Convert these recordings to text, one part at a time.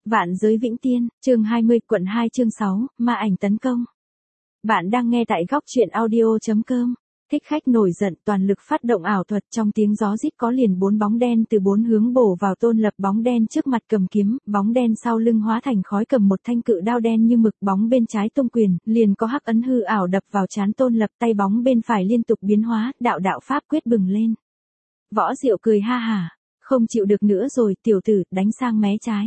Vạn giới vĩnh tiên, chương 20, quận 2 chương 6, ma ảnh tấn công. Bạn đang nghe tại góc truyện audio.com. Thích khách nổi giận toàn lực phát động ảo thuật, trong tiếng gió rít có liền 4 bóng đen từ 4 hướng bổ vào Tôn Lập. Bóng đen trước mặt cầm kiếm, bóng đen sau lưng hóa thành khói cầm một thanh cự đao đen như mực, bóng bên trái tung quyền, liền có hắc ấn hư ảo đập vào trán Tôn Lập, tay bóng bên phải liên tục biến hóa, đạo pháp quyết bừng lên. Võ Diệu cười ha hả, không chịu được nữa rồi, tiểu tử, đánh sang mé trái.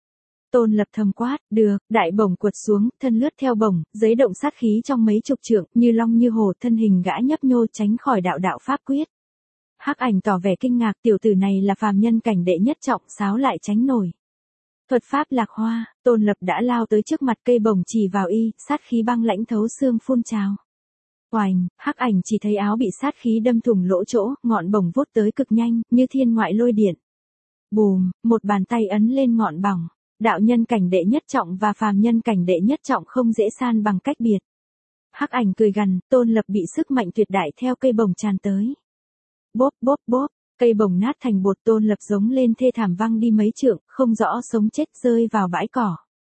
Tôn Lập thầm quát, được, đại bổng quật xuống, thân lướt theo bổng, giấy động sát khí trong mấy chục trượng, như long như hổ, thân hình gã nhấp nhô tránh khỏi đạo pháp quyết. Hắc Ảnh tỏ vẻ kinh ngạc, tiểu tử này là phàm nhân cảnh đệ nhất trọng, sáo lại tránh nổi. Thuật pháp lạc hoa, Tôn Lập đã lao tới trước mặt cây bổng chỉ vào y, sát khí băng lãnh thấu xương phun trào. Oành, Hắc Ảnh chỉ thấy áo bị sát khí đâm thủng lỗ chỗ, ngọn bổng vút tới cực nhanh, như thiên ngoại lôi điện. Bùm, một bàn tay ấn lên ngọn bổng. Đạo nhân cảnh đệ nhất trọng và phàm nhân cảnh đệ nhất trọng không dễ san bằng cách biệt. Hắc Ảnh cười gằn, Tôn Lập bị sức mạnh tuyệt đại theo cây bổng tràn tới. Bốp bốp bốp, cây bổng nát thành bột, Tôn Lập giống lên thê thảm văng đi mấy trượng, không rõ sống chết rơi vào bãi cỏ.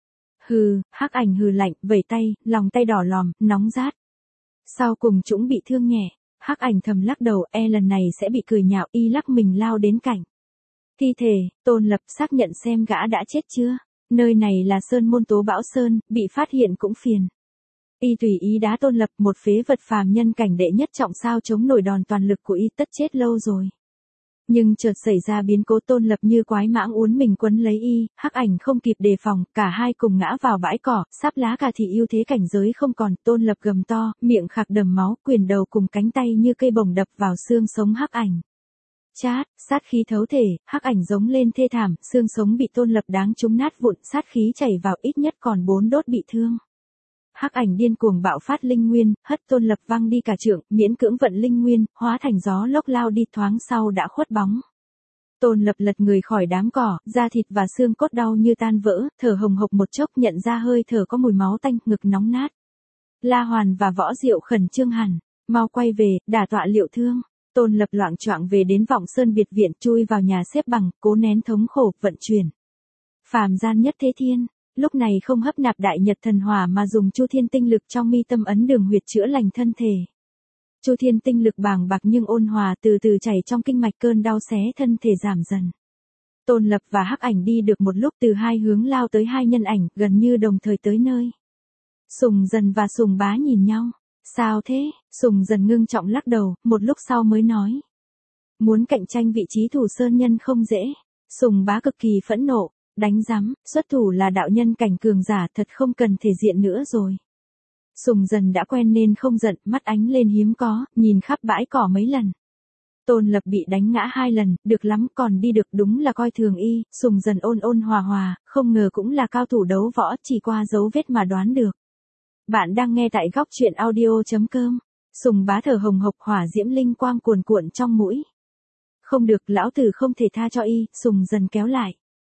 Hừ, Hắc Ảnh hừ lạnh, vẩy tay, lòng tay đỏ lòm, nóng rát. Sau cùng chúng bị thương nhẹ, Hắc Ảnh thầm lắc đầu, lần này sẽ bị cười nhạo, y lắc mình lao đến cạnh. Thi thể, Tôn Lập xác nhận xem gã đã chết chưa. Nơi này là Sơn Môn Tố Bão Sơn, bị phát hiện cũng phiền. Y tùy ý đá Tôn Lập, một phế vật phàm nhân cảnh đệ nhất trọng, sao chống nổi đòn toàn lực của y, tất chết lâu rồi. Nhưng chợt xảy ra biến cố, Tôn Lập như quái mãng uốn mình quấn lấy y, Hắc Ảnh không kịp đề phòng, cả hai cùng ngã vào bãi cỏ, sắp lá cả thì ưu thế cảnh giới không còn. Tôn Lập gầm to, miệng khạc đầm máu, quyền đầu cùng cánh tay như cây bổng đập vào xương sống Hắc Ảnh. Chát, sát khí thấu thể, Hắc Ảnh giống lên thê thảm, xương sống bị Tôn Lập đáng trúng nát vụn, sát khí chảy vào, ít nhất còn 4 đốt bị thương. Hắc Ảnh điên cuồng bạo phát linh nguyên, hất Tôn Lập văng đi cả trượng, miễn cưỡng vận linh nguyên, hóa thành gió lốc lao đi, thoáng sau đã khuất bóng. Tôn Lập lật người khỏi đám cỏ, da thịt và xương cốt đau như tan vỡ, thở hồng hộc một chốc, nhận ra hơi thở có mùi máu tanh, ngực nóng nát. La Hoàn và Võ Diệu khẩn trương hẳn, mau quay về, đả tọa liệu thương. Tôn Lập loạng choạng về đến Vọng Sơn biệt viện, chui vào nhà xếp bằng, cố nén thống khổ, vận chuyển. Phàm gian nhất thế thiên, lúc này không hấp nạp đại nhật thần hỏa mà dùng Chu Thiên tinh lực trong mi tâm ấn đường huyệt chữa lành thân thể. Chu Thiên tinh lực bàng bạc nhưng ôn hòa, từ từ chảy trong kinh mạch, cơn đau xé thân thể giảm dần. Tôn Lập và Hắc Ảnh đi được một lúc, từ hai hướng lao tới hai nhân ảnh, gần như đồng thời tới nơi. Sùng Dần và Sùng Bá nhìn nhau. Sao thế? Sùng Dần ngưng trọng lắc đầu, một lúc sau mới nói. Muốn cạnh tranh vị trí thủ sơn nhân không dễ. Sùng Bá cực kỳ phẫn nộ, đánh rắm, xuất thủ là đạo nhân cảnh cường giả, thật không cần thể diện nữa rồi. Sùng Dần đã quen nên không giận, mắt ánh lên hiếm có, nhìn khắp bãi cỏ mấy lần. Tôn Lập bị đánh ngã 2 lần, được lắm, còn đi được, đúng là coi thường y. Sùng Dần ôn hòa hòa, không ngờ cũng là cao thủ đấu võ, chỉ qua dấu vết mà đoán được. Bạn đang nghe tại góc truyện audio.com. Sùng Bá thở hồng hộc, hỏa diễm linh quang cuồn cuộn trong mũi. Không được, lão tử không thể tha cho y. Sùng Dần kéo lại.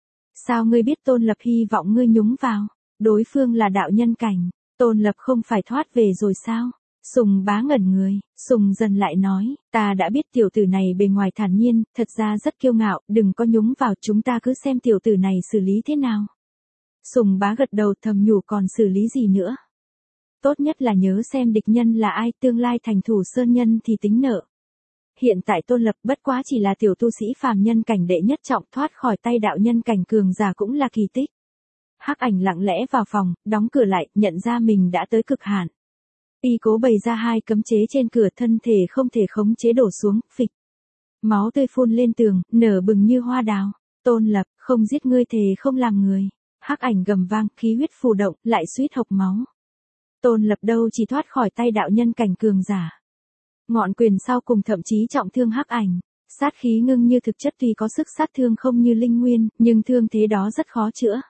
Sao ngươi biết? Tôn Lập hy vọng ngươi nhúng vào. Đối phương là đạo nhân cảnh. Tôn Lập không phải thoát về rồi sao? Sùng Bá ngẩn người. Sùng Dần lại nói, ta đã biết tiểu tử này bề ngoài thản nhiên, thật ra rất kiêu ngạo, đừng có nhúng vào, chúng ta cứ xem tiểu tử này xử lý thế nào. Sùng Bá gật đầu, thầm nhủ, còn xử lý gì nữa? Tốt nhất là nhớ xem địch nhân là ai, tương lai thành thủ sơn nhân thì tính nợ. Hiện tại Tôn Lập bất quá chỉ là tiểu tu sĩ phàm nhân cảnh đệ nhất trọng, thoát khỏi tay đạo nhân cảnh cường giả cũng là kỳ tích. Hắc Ảnh lặng lẽ vào phòng, đóng cửa lại, nhận ra mình đã tới cực hạn. Y cố bày ra 2 cấm chế trên cửa, thân thể không thể khống chế đổ xuống, phịch. Máu tươi phun lên tường, nở bừng như hoa đào. Tôn Lập, không giết ngươi thề không làm người. Hắc Ảnh gầm vang, khí huyết phù động, lại suýt hộc máu. Tôn Lập đâu chỉ thoát khỏi tay đạo nhân cảnh cường giả. Ngọn quyền sau cùng thậm chí trọng thương Hắc Ảnh. Sát khí ngưng như thực chất, tuy có sức sát thương không như linh nguyên, nhưng thương thế đó rất khó chữa.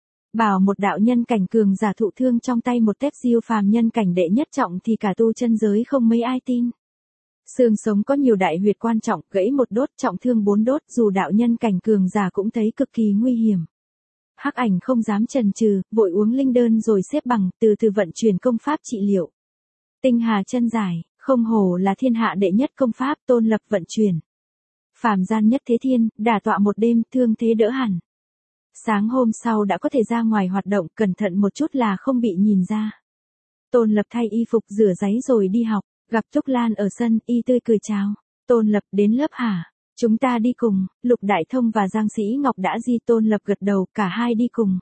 Bảo một đạo nhân cảnh cường giả thụ thương trong tay một tép diêu phàm nhân cảnh đệ nhất trọng thì cả tu chân giới không mấy ai tin. Xương sống có nhiều đại huyệt quan trọng, gãy 1 đốt, trọng thương 4 đốt, dù đạo nhân cảnh cường giả cũng thấy cực kỳ nguy hiểm. Hắc Ảnh không dám chần chừ, vội uống linh đơn rồi xếp bằng, từ từ vận chuyển công pháp trị liệu. Tinh Hà chân giải, không hổ là thiên hạ đệ nhất công pháp. Tôn Lập vận chuyển. Phàm gian nhất thế thiên, đả tọa một đêm, thương thế đỡ hẳn. Sáng hôm sau đã có thể ra ngoài hoạt động, cẩn thận một chút là không bị nhìn ra. Tôn Lập thay y phục rửa ráy rồi đi học, gặp Túc Lan ở sân, y tươi cười chào. Tôn Lập đến lớp hả? Chúng ta đi cùng, Lục Đại Thông và Giang Sĩ Ngọc đã di. Tôn Lập gật đầu, cả hai đi cùng.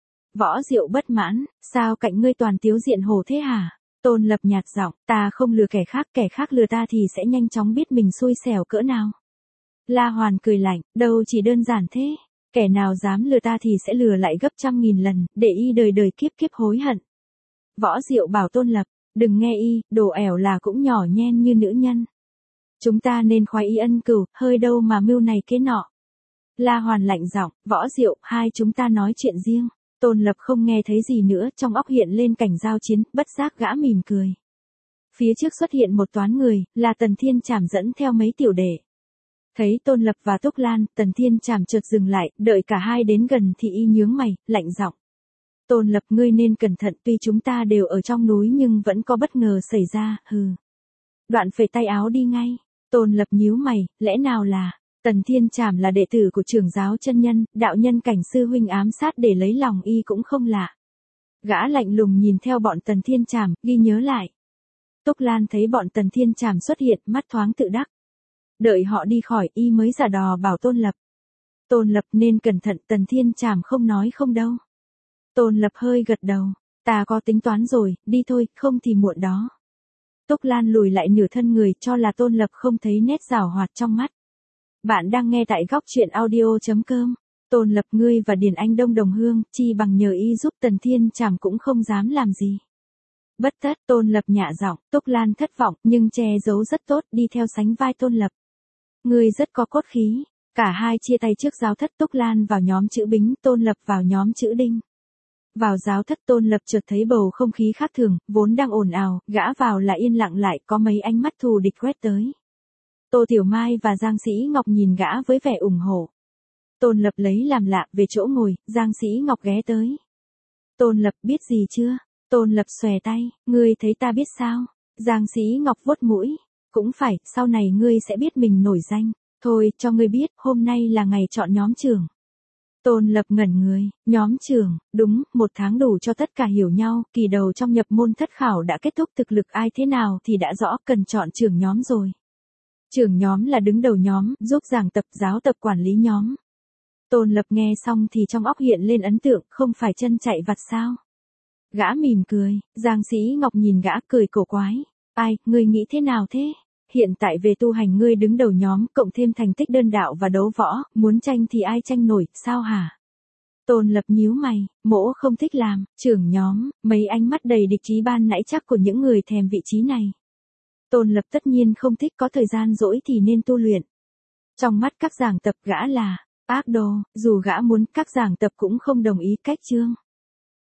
Võ Diệu bất mãn, sao cạnh ngươi toàn tiếu diện hồ thế hả? Tôn Lập nhạt giọng, ta không lừa kẻ khác lừa ta thì sẽ nhanh chóng biết mình xui xẻo cỡ nào. La Hoàn cười lạnh, đâu chỉ đơn giản thế, kẻ nào dám lừa ta thì sẽ lừa lại gấp 100.000 lần, để y đời đời kiếp kiếp hối hận. Võ Diệu bảo Tôn Lập, đừng nghe y, đồ ẻo là cũng nhỏ nhen như nữ nhân. Chúng ta nên khoái y ân cửu, hơi đâu mà mưu này kế nọ. La Hoàn lạnh giọng, Võ Diệu, hai chúng ta nói chuyện riêng. Tôn Lập không nghe thấy gì nữa, trong óc hiện lên cảnh giao chiến, bất giác gã mỉm cười. Phía trước xuất hiện một toán người, là Tần Thiên Trảm dẫn theo mấy tiểu đệ. Thấy Tôn Lập và Túc Lan, Tần Thiên Trảm chợt dừng lại, đợi cả hai đến gần thì y nhướng mày, lạnh giọng. Tôn Lập, ngươi nên cẩn thận, tuy chúng ta đều ở trong núi nhưng vẫn có bất ngờ xảy ra, hừ. Đoạn phẩy tay áo đi ngay. Tôn Lập nhíu mày, lẽ nào là... Tần Thiên Trảm là đệ tử của trưởng giáo chân nhân, đạo nhân cảnh sư huynh ám sát để lấy lòng y cũng không lạ. Gã lạnh lùng nhìn theo bọn Tần Thiên Trảm, ghi nhớ lại. Túc Lan thấy bọn Tần Thiên Trảm xuất hiện, mắt thoáng tự đắc. Đợi họ đi khỏi, y mới giả đò bảo Tôn Lập. Tôn Lập nên cẩn thận, Tần Thiên Trảm không nói không đâu. Tôn Lập hơi gật đầu, ta có tính toán rồi, đi thôi, không thì muộn đó. Túc Lan lùi lại nửa thân người, cho là Tôn Lập không thấy nét giảo hoạt trong mắt. Bạn đang nghe tại góc truyện audio.com. Tôn Lập, ngươi và Điền Anh Đông đồng hương, chi bằng nhờ y giúp. Tần Thiên Trảm cũng không dám làm gì. Bất tất, Tôn Lập nhạ giọng. Túc Lan thất vọng, nhưng che giấu rất tốt, đi theo sánh vai Tôn Lập. Ngươi rất có cốt khí. Cả hai chia tay trước giáo thất. Túc Lan vào nhóm chữ Bính, Tôn Lập vào nhóm chữ Đinh. Vào giáo thất, Tôn Lập chợt thấy bầu không khí khác thường, vốn đang ồn ào, gã vào là yên lặng lại, có mấy ánh mắt thù địch quét tới. Tô Tiểu Mai và Giang Sĩ Ngọc nhìn gã với vẻ ủng hộ. Tôn Lập lấy làm lạ, về chỗ ngồi, Giang Sĩ Ngọc ghé tới. Tôn Lập, biết gì chưa? Tôn Lập xòe tay, ngươi thấy ta biết sao? Giang Sĩ Ngọc vuốt mũi. Cũng phải, sau này ngươi sẽ biết mình nổi danh. Thôi, cho ngươi biết, hôm nay là ngày chọn nhóm trưởng. Tôn Lập ngẩn người, nhóm trưởng, đúng, 1 tháng đủ cho tất cả hiểu nhau, kỳ đầu trong nhập môn thất khảo đã kết thúc, thực lực ai thế nào thì đã rõ, cần chọn trưởng nhóm rồi. Trưởng nhóm là đứng đầu nhóm, giúp giảng tập giáo tập quản lý nhóm. Tôn Lập nghe xong thì trong óc hiện lên ấn tượng, không phải chân chạy vặt sao? Gã mỉm cười, Giang Sĩ Ngọc nhìn gã cười cổ quái. Ai, ngươi nghĩ thế nào thế? Hiện tại về tu hành ngươi đứng đầu nhóm, cộng thêm thành tích đơn đạo và đấu võ, muốn tranh thì ai tranh nổi, sao hả? Tôn Lập nhíu mày, mỗ không thích làm, trưởng nhóm, mấy ánh mắt đầy địch ý ban nãy chắc của những người thèm vị trí này. Tôn Lập tất nhiên không thích, có thời gian rỗi thì nên tu luyện. Trong mắt các giảng tập gã là ác đồ, dù gã muốn các giảng tập cũng không đồng ý cách chương.